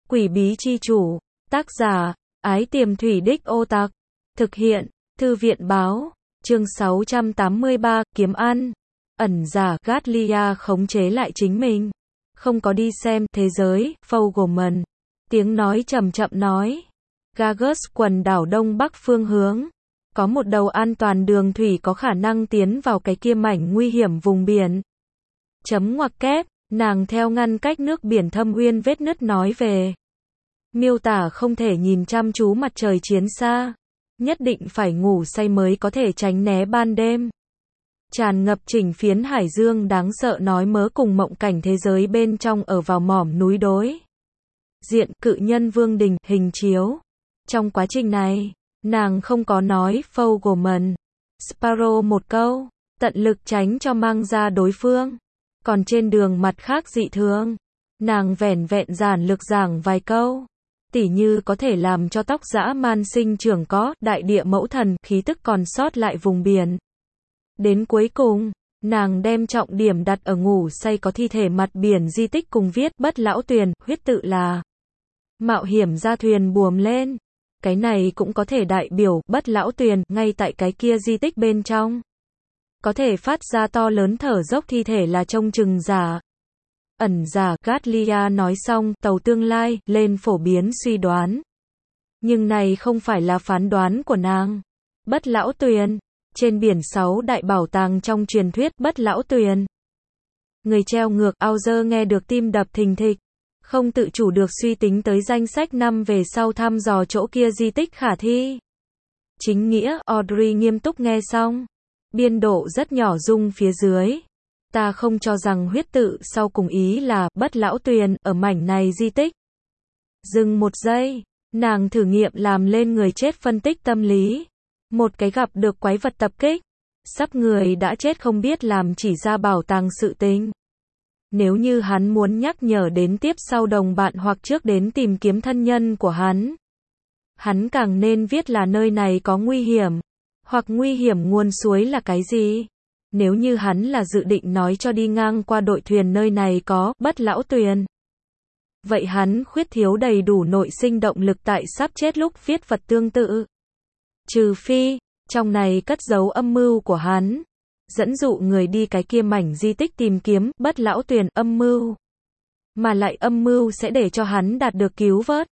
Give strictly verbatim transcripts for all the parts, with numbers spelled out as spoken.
Quỷ bí chi chủ. Tác giả, Ái Tiềm Thủy Đích Ô Tặc. Thực hiện, Thư viện báo. Chương sáu trăm tám mươi ba, kiếm ăn. Ẩn giả, Gatlia khống chế lại chính mình. Không có đi xem, thế giới, Fogelman. Tiếng nói chậm chậm nói. Gagus quần đảo đông bắc phương hướng. Có một đầu an toàn đường thủy có khả năng tiến vào cái kia mảnh nguy hiểm vùng biển. Chấm ngoặc kép, nàng theo ngăn cách nước biển thâm uyên vết nứt nói về. Miêu tả không thể nhìn chăm chú mặt trời chiến xa. Nhất định phải ngủ say mới có thể tránh né ban đêm. Tràn ngập chỉnh phiến hải dương đáng sợ nói mớ cùng mộng cảnh thế giới bên trong ở vào mỏm núi đối diện cự nhân vương đình hình chiếu. Trong quá trình này, nàng không có nói Fogelman, Sparrow một câu, tận lực tránh cho mang ra đối phương. Còn trên đường mặt khác dị thường, nàng vẻn vẹn giản lược giảng vài câu. Tỉ như có thể làm cho tóc dã man sinh trưởng có, đại địa mẫu thần, khí tức còn sót lại vùng biển. Đến cuối cùng, nàng đem trọng điểm đặt ở ngủ say có thi thể mặt biển di tích cùng viết bất lão tuyền, huyết tự là mạo hiểm ra thuyền buồm lên. Cái này cũng có thể đại biểu bất lão tuyền, ngay tại cái kia di tích bên trong. Có thể phát ra to lớn thở dốc thi thể là trông chừng giả. Ẩn giả, Gatlia nói xong, tàu tương lai, lên phổ biến suy đoán. Nhưng này không phải là phán đoán của nàng. Bất lão tuyền. Trên biển sáu đại bảo tàng trong truyền thuyết bất lão tuyền. Người treo ngược, Auger nghe được tim đập thình thịch. Không tự chủ được suy tính tới danh sách năm về sau thăm dò chỗ kia di tích khả thi. Chính nghĩa, Audrey nghiêm túc nghe xong. Biên độ rất nhỏ rung phía dưới. Ta không cho rằng huyết tự sau cùng ý là bất lão tuyền ở mảnh này di tích. Dừng một giây, nàng thử nghiệm làm lên người chết phân tích tâm lý. Một cái gặp được quái vật tập kích, sắp người đã chết không biết làm chỉ ra bảo tàng sự tình. Nếu như hắn muốn nhắc nhở đến tiếp sau đồng bạn hoặc trước đến tìm kiếm thân nhân của hắn, hắn càng nên viết là nơi này có nguy hiểm, hoặc nguy hiểm nguồn suối là cái gì. Nếu như hắn là dự định nói cho đi ngang qua đội thuyền nơi này có bất lão tuyền, vậy hắn khuyết thiếu đầy đủ nội sinh động lực tại sắp chết lúc viết vật tương tự. Trừ phi, trong này cất giấu âm mưu của hắn, dẫn dụ người đi cái kia mảnh di tích tìm kiếm bất lão tuyền âm mưu, mà lại âm mưu sẽ để cho hắn đạt được cứu vớt.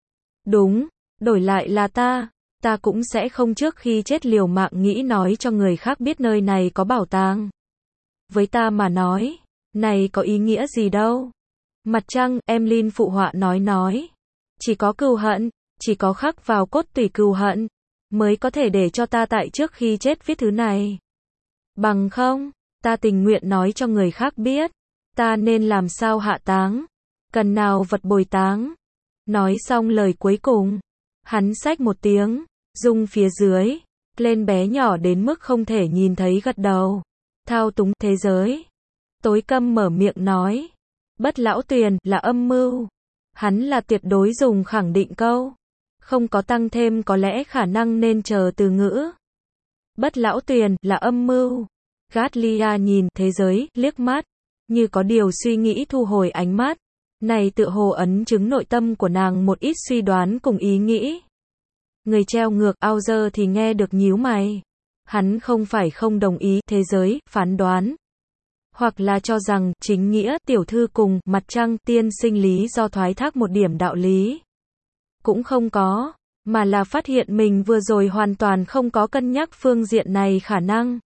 Đúng, đổi lại là ta, ta cũng sẽ không trước khi chết liều mạng nghĩ nói cho người khác biết nơi này có bảo tàng. Với ta mà nói, này có ý nghĩa gì đâu. Mặt trăng, Emlyn phụ họa nói nói. Chỉ có cừu hận, chỉ có khắc vào cốt tủy cừu hận, mới có thể để cho ta tại trước khi chết viết thứ này. Bằng không, ta tình nguyện nói cho người khác biết, ta nên làm sao hạ táng, cần nào vật bồi táng. Nói xong lời cuối cùng, hắn xách một tiếng, rung phía dưới, lên bé nhỏ đến mức không thể nhìn thấy gật đầu. Thao túng thế giới. Tối câm mở miệng nói, bất lão tuyền là âm mưu. Hắn là tuyệt đối dùng khẳng định câu. Không có tăng thêm có lẽ khả năng nên chờ từ ngữ. Bất lão tuyền là âm mưu. Gatlia nhìn thế giới, liếc mắt, như có điều suy nghĩ thu hồi ánh mắt. Này tựa hồ ấn chứng nội tâm của nàng một ít suy đoán cùng ý nghĩ. Người treo ngược, Auger thì nghe được nhíu mày. Hắn không phải không đồng ý thế giới, phán đoán. Hoặc là cho rằng, chính nghĩa, tiểu thư cùng, mặt trăng, tiên sinh lý do thoái thác một điểm đạo lý. Cũng không có, mà là phát hiện mình vừa rồi hoàn toàn không có cân nhắc phương diện này khả năng.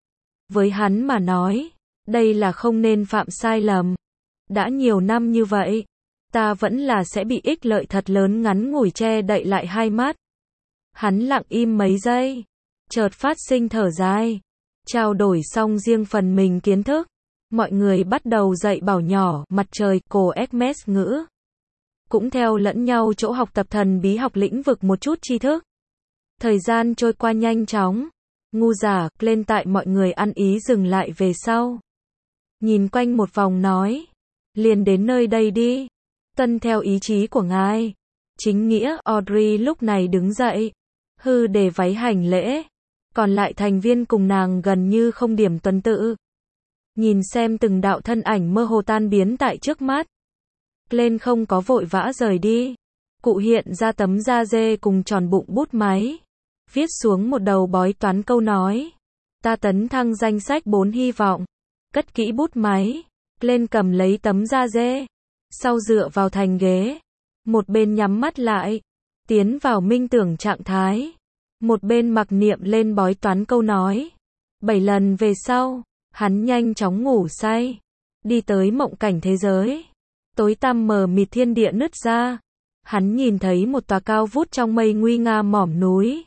Với hắn mà nói, đây là không nên phạm sai lầm. Đã nhiều năm như vậy, ta vẫn là sẽ bị ích lợi thật lớn ngắn ngủi che đậy lại hai mắt. Hắn lặng im mấy giây, chợt phát sinh thở dài. Trao đổi xong riêng phần mình kiến thức, mọi người bắt đầu dạy bảo nhỏ, mặt trời, cổ Hermes ngữ. Cũng theo lẫn nhau chỗ học tập thần bí học lĩnh vực một chút tri thức. Thời gian trôi qua nhanh chóng. Ngu giả, lên tại mọi người ăn ý dừng lại về sau. Nhìn quanh một vòng nói. Liền đến nơi đây đi. Tuân theo ý chí của ngài. Chính nghĩa, Audrey lúc này đứng dậy. Hư để váy hành lễ. Còn lại thành viên cùng nàng gần như không điểm tuần tự. Nhìn xem từng đạo thân ảnh mơ hồ tan biến tại trước mắt. Glenn không có vội vã rời đi. Cụ hiện ra tấm da dê cùng tròn bụng bút máy. Viết xuống một đầu bói toán câu nói. Ta tấn thăng danh sách bốn hy vọng. Cất kỹ bút máy. Glenn cầm lấy tấm da dê. Sau dựa vào thành ghế. Một bên nhắm mắt lại. Tiến vào minh tưởng trạng thái. Một bên mặc niệm lên bói toán câu nói. Bảy lần về sau, hắn nhanh chóng ngủ say. Đi tới mộng cảnh thế giới. Tối tăm mờ mịt thiên địa nứt ra. Hắn nhìn thấy một tòa cao vút trong mây nguy nga mỏm núi.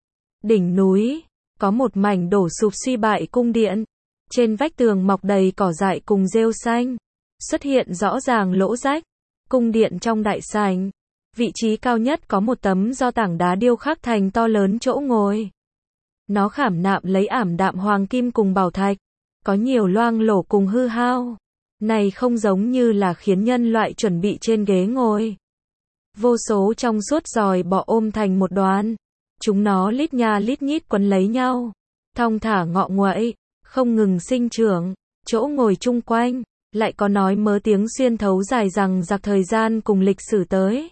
Đỉnh núi, có một mảnh đổ sụp suy bại cung điện. Trên vách tường mọc đầy cỏ dại cùng rêu xanh. Xuất hiện rõ ràng lỗ rách. Cung điện trong đại sảnh. Vị trí cao nhất có một tấm do tảng đá điêu khắc thành to lớn chỗ ngồi. Nó khảm nạm lấy ảm đạm hoàng kim cùng bảo thạch. Có nhiều loang lổ cùng hư hao. Này không giống như là khiến nhân loại chuẩn bị trên ghế ngồi. Vô số trong suốt giòi bọ ôm thành một đoàn. Chúng nó lít nha lít nhít quấn lấy nhau. Thong thả ngọ nguậy, không ngừng sinh trưởng. Chỗ ngồi chung quanh, lại có nói mớ tiếng xuyên thấu dài rằng giặc thời gian cùng lịch sử tới.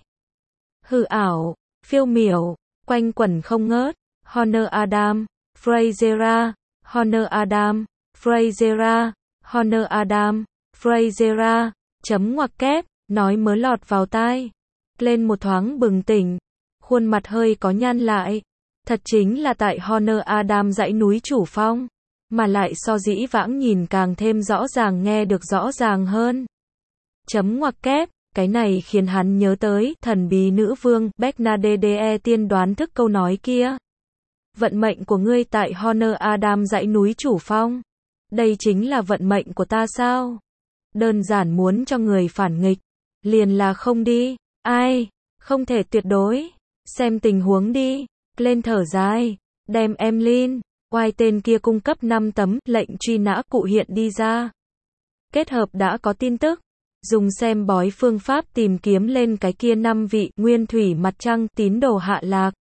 Hư ảo, phiêu miểu, quanh quẩn không ngớt. Honor Adam, Frasera, Honor Adam, Frasera, Honor Adam, Frasera, chấm ngoặc kép, nói mớ lọt vào tai. Lên một thoáng bừng tỉnh, khuôn mặt hơi có nhăn lại. Thật chính là tại Honor Adam dãy núi Chủ Phong, mà lại so dĩ vãng nhìn càng thêm rõ ràng nghe được rõ ràng hơn. Chấm ngoặc kép, cái này khiến hắn nhớ tới thần bí nữ vương Bernadette tiên đoán thức câu nói kia. Vận mệnh của ngươi tại Honor Adam dãy núi Chủ Phong. Đây chính là vận mệnh của ta sao? Đơn giản muốn cho người phản nghịch, liền là không đi. Ai? Không thể tuyệt đối. Xem tình huống đi. Lên thở dài, đem Emlyn, oai tên kia cung cấp năm tấm lệnh truy nã cụ hiện đi ra. Kết hợp đã có tin tức. Dùng xem bói phương pháp tìm kiếm lên cái kia năm vị nguyên thủy mặt trăng tín đồ hạ lạc.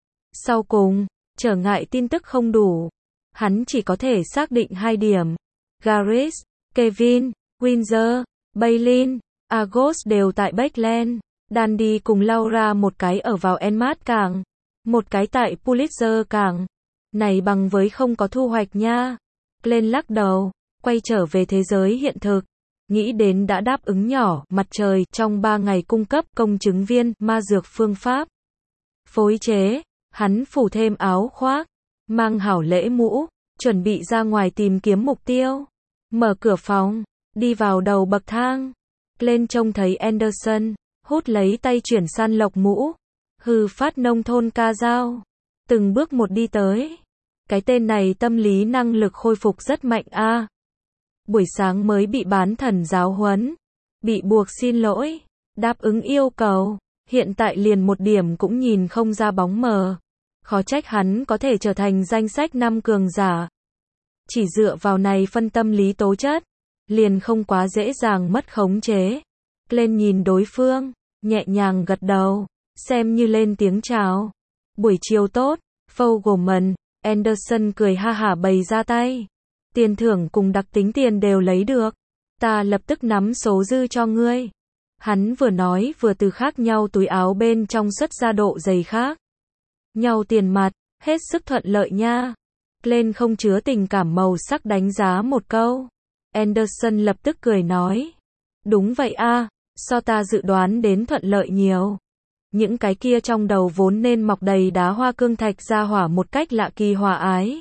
Sau cùng, trở ngại tin tức không đủ. Hắn chỉ có thể xác định hai điểm. Gareth, Kevin, Windsor, Baylin, Agos đều tại Backland. Dandy cùng Laura một cái ở vào Enmart cảng. Một cái tại Pulitzer cảng. Này bằng với không có thu hoạch nha. Glenn lắc đầu, quay trở về thế giới hiện thực. Nghĩ đến đã đáp ứng nhỏ mặt trời trong ba ngày cung cấp công chứng viên ma dược phương pháp. Phối chế, hắn phủ thêm áo khoác, mang hảo lễ mũ, chuẩn bị ra ngoài tìm kiếm mục tiêu. Mở cửa phòng, đi vào đầu bậc thang. Lên trông thấy Anderson, hút lấy tay chuyển săn lộc mũ. Hư phát nông thôn ca dao. Từng bước một đi tới. Cái tên này tâm lý năng lực khôi phục rất mạnh a. À. Buổi sáng mới bị bán thần giáo huấn. Bị buộc xin lỗi. Đáp ứng yêu cầu. Hiện tại liền một điểm cũng nhìn không ra bóng mờ. Khó trách hắn có thể trở thành danh sách năm cường giả. Chỉ dựa vào này phân tâm lý tố chất. Liền không quá dễ dàng mất khống chế. Lên nhìn đối phương. Nhẹ nhàng gật đầu. Xem như lên tiếng chào. Buổi chiều tốt. Fogelman. Anderson cười ha hả bày ra tay. Tiền thưởng cùng đặc tính tiền đều lấy được. Ta lập tức nắm số dư cho ngươi. Hắn vừa nói vừa từ khác nhau túi áo bên trong xuất ra độ dày khác. Nhau tiền mặt, hết sức thuận lợi nha. Glenn không chứa tình cảm màu sắc đánh giá một câu. Anderson lập tức cười nói. Đúng vậy a, so ta dự đoán đến thuận lợi nhiều. Những cái kia trong đầu vốn nên mọc đầy đá hoa cương thạch ra hỏa một cách lạ kỳ hòa ái.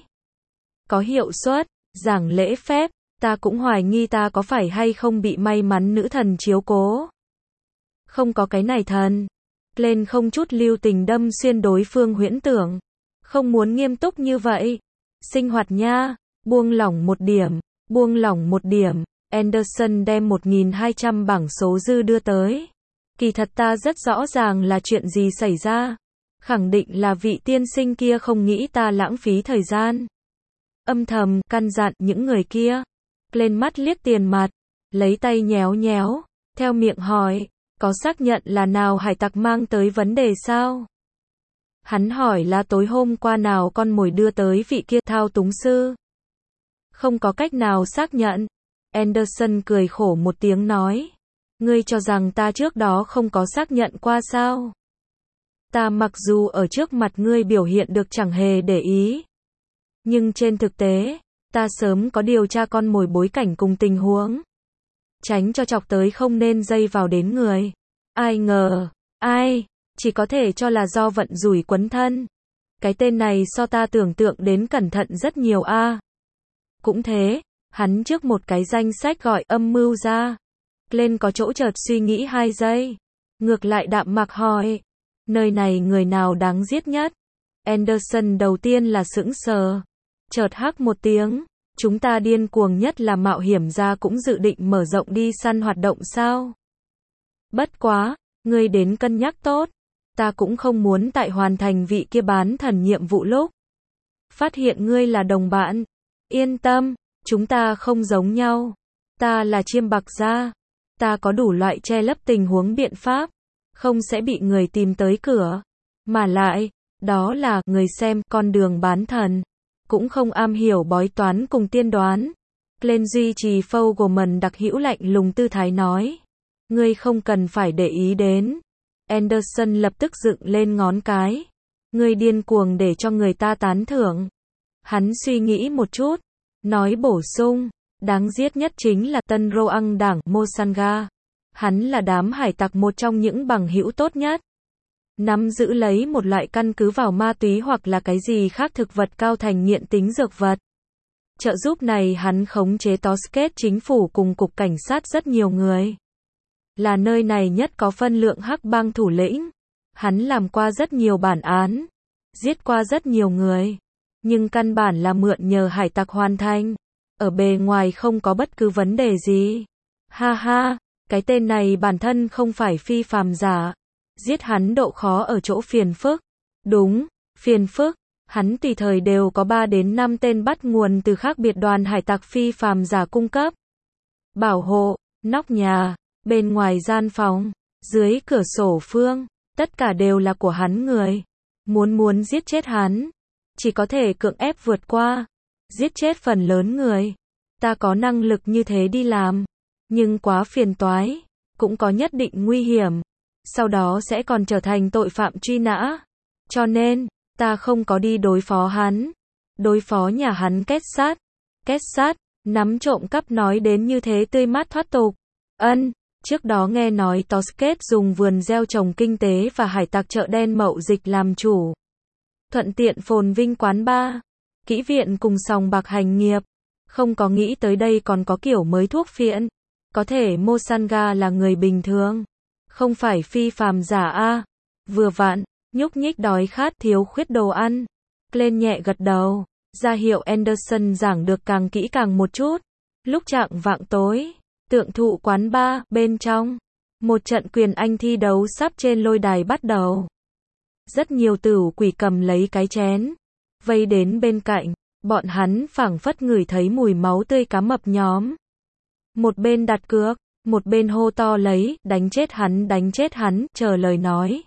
Có hiệu suất, giảng lễ phép, ta cũng hoài nghi ta có phải hay không bị may mắn nữ thần chiếu cố. Không có cái này thần. Glenn không chút lưu tình đâm xuyên đối phương huyễn tưởng. Không muốn nghiêm túc như vậy. Sinh hoạt nha, buông lỏng một điểm, buông lỏng một điểm. Anderson đem một nghìn hai trăm bảng số dư đưa tới. Kỳ thật ta rất rõ ràng là chuyện gì xảy ra. Khẳng định là vị tiên sinh kia không nghĩ ta lãng phí thời gian. Âm thầm, căn dặn những người kia. Lên mắt liếc tiền mặt. Lấy tay nhéo nhéo. Theo miệng hỏi. Có xác nhận là nào hải tặc mang tới vấn đề sao? Hắn hỏi là tối hôm qua nào con mồi đưa tới vị kia thao túng sư. Không có cách nào xác nhận. Anderson cười khổ một tiếng nói. Ngươi cho rằng ta trước đó không có xác nhận qua sao? Ta mặc dù ở trước mặt ngươi biểu hiện được chẳng hề để ý. Nhưng trên thực tế, ta sớm có điều tra con mồi bối cảnh cùng tình huống. Tránh cho chọc tới không nên dây vào đến người. Ai ngờ, ai, chỉ có thể cho là do vận rủi quấn thân. Cái tên này so ta tưởng tượng đến cẩn thận rất nhiều a. À. Cũng thế, hắn trước một cái danh sách gọi âm mưu ra. Lên có chỗ chợt suy nghĩ hai giây. Ngược lại đạm mạc hỏi. Nơi này người nào đáng giết nhất? Anderson đầu tiên là sững sờ. Chợt hắc một tiếng. Chúng ta điên cuồng nhất là mạo hiểm ra cũng dự định mở rộng đi săn hoạt động sao? Bất quá, ngươi đến cân nhắc tốt. Ta cũng không muốn tại hoàn thành vị kia bán thần nhiệm vụ lúc phát hiện ngươi là đồng bạn. Yên tâm, chúng ta không giống nhau. Ta là chiêm bạc gia. Ta có đủ loại che lấp tình huống biện pháp. Không sẽ bị người tìm tới cửa. Mà lại, đó là người xem con đường bán thần. Cũng không am hiểu bói toán cùng tiên đoán. Glenn duy trì Fogelman đặc hữu lạnh lùng tư thái nói. Ngươi không cần phải để ý đến. Anderson lập tức dựng lên ngón cái. Ngươi điên cuồng để cho người ta tán thưởng. Hắn suy nghĩ một chút. Nói bổ sung. Đáng giết nhất chính là Tân Roang đảng Mosanga. Hắn là đám hải tặc một trong những bằng hữu tốt nhất. Nắm giữ lấy một loại căn cứ vào ma túy hoặc là cái gì khác thực vật cao thành nghiện tính dược vật. Trợ giúp này hắn khống chế Tosket chính phủ cùng cục cảnh sát rất nhiều người. Là nơi này nhất có phân lượng hắc bang thủ lĩnh. Hắn làm qua rất nhiều bản án. Giết qua rất nhiều người. Nhưng căn bản là mượn nhờ hải tặc hoàn thành. Ở bề ngoài không có bất cứ vấn đề gì. Ha ha, cái tên này bản thân không phải phi phàm giả. Giết hắn độ khó ở chỗ phiền phức. Đúng, phiền phức. Hắn tùy thời đều có ba đến năm tên bắt nguồn từ khác biệt đoàn hải tặc phi phàm giả cung cấp. Bảo hộ, nóc nhà, bên ngoài gian phòng, dưới cửa sổ phương, tất cả đều là của hắn người. Muốn muốn giết chết hắn, chỉ có thể cưỡng ép vượt qua. Giết chết phần lớn người. Ta có năng lực như thế đi làm. Nhưng quá phiền toái. Cũng có nhất định nguy hiểm. Sau đó sẽ còn trở thành tội phạm truy nã. Cho nên, ta không có đi đối phó hắn. Đối phó nhà hắn kết sát. Kết sát, nắm trộm cắp nói đến như thế tươi mát thoát tục. Ân, trước đó nghe nói Tosket dùng vườn gieo trồng kinh tế và hải tặc chợ đen mậu dịch làm chủ. Thuận tiện phồn vinh quán bar. Kỹ viện cùng sòng bạc hành nghiệp. Không có nghĩ tới đây còn có kiểu mới thuốc phiện. Có thể Mosanga là người bình thường. Không phải phi phàm giả a. Vừa vặn, nhúc nhích đói khát thiếu khuyết đồ ăn. Glenn nhẹ gật đầu. Ra hiệu Anderson giảng được càng kỹ càng một chút. Lúc chạng vạng tối, tượng thụ quán bar, bên trong. Một trận quyền anh thi đấu sắp trên lôi đài bắt đầu. Rất nhiều tửu quỷ cầm lấy cái chén. Vây đến bên cạnh. Bọn hắn phảng phất ngửi thấy mùi máu tươi cá mập nhóm. Một bên đặt cược, một bên hô to lấy, đánh chết hắn, đánh chết hắn, chờ lời nói.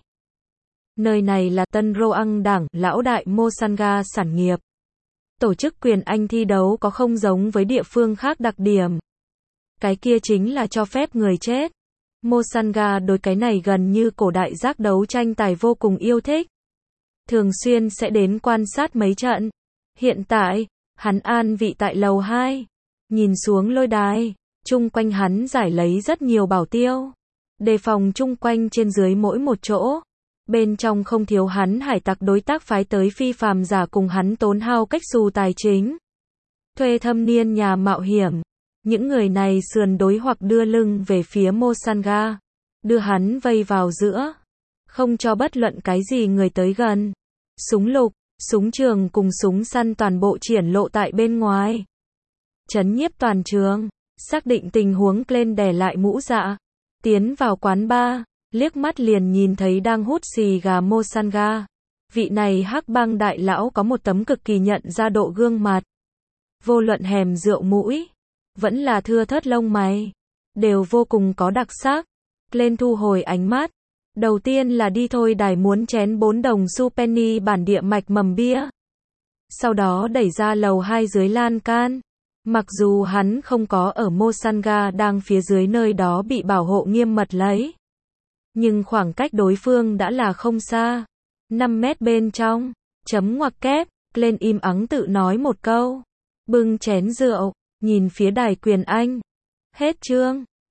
Nơi này là Tân Roang đảng, lão đại Mosanga sản nghiệp. Tổ chức quyền anh thi đấu có không giống với địa phương khác đặc điểm. Cái kia chính là cho phép người chết. Mosanga đối cái này gần như cổ đại giác đấu tranh tài vô cùng yêu thích. Thường xuyên sẽ đến quan sát mấy trận. Hiện tại, hắn an vị tại lầu hai. Nhìn xuống lôi đài. Chung quanh hắn giải lấy rất nhiều bảo tiêu. Đề phòng chung quanh trên dưới mỗi một chỗ. Bên trong không thiếu hắn hải tặc đối tác phái tới phi phàm giả cùng hắn tốn hao cách xù tài chính. Thuê thâm niên nhà mạo hiểm. Những người này sườn đối hoặc đưa lưng về phía Mosanga. Đưa hắn vây vào giữa. Không cho bất luận cái gì người tới gần. Súng lục, súng trường cùng súng săn toàn bộ triển lộ tại bên ngoài. Chấn nhiếp toàn trường. Xác định tình huống Glenn đè lại mũ dạ. Tiến vào quán bar. Liếc mắt liền nhìn thấy đang hút xì gà Mosanga. Vị này hắc bang đại lão có một tấm cực kỳ nhận ra độ gương mặt. Vô luận hèm rượu mũi. Vẫn là thưa thớt lông mày. Đều vô cùng có đặc sắc. Glenn thu hồi ánh mắt. Đầu tiên là đi thôi đài muốn chén bốn đồng xu penny bản địa mạch mầm bia. Sau đó đẩy ra lầu hai dưới lan can. Mặc dù hắn không có ở Mosanga đang phía dưới nơi đó bị bảo hộ nghiêm mật lấy. Nhưng khoảng cách đối phương đã là không xa. năm mét bên trong. Chấm ngoặc kép. Lên im ắng tự nói một câu. Bưng chén rượu. Nhìn phía đài quyền anh. Hết chương.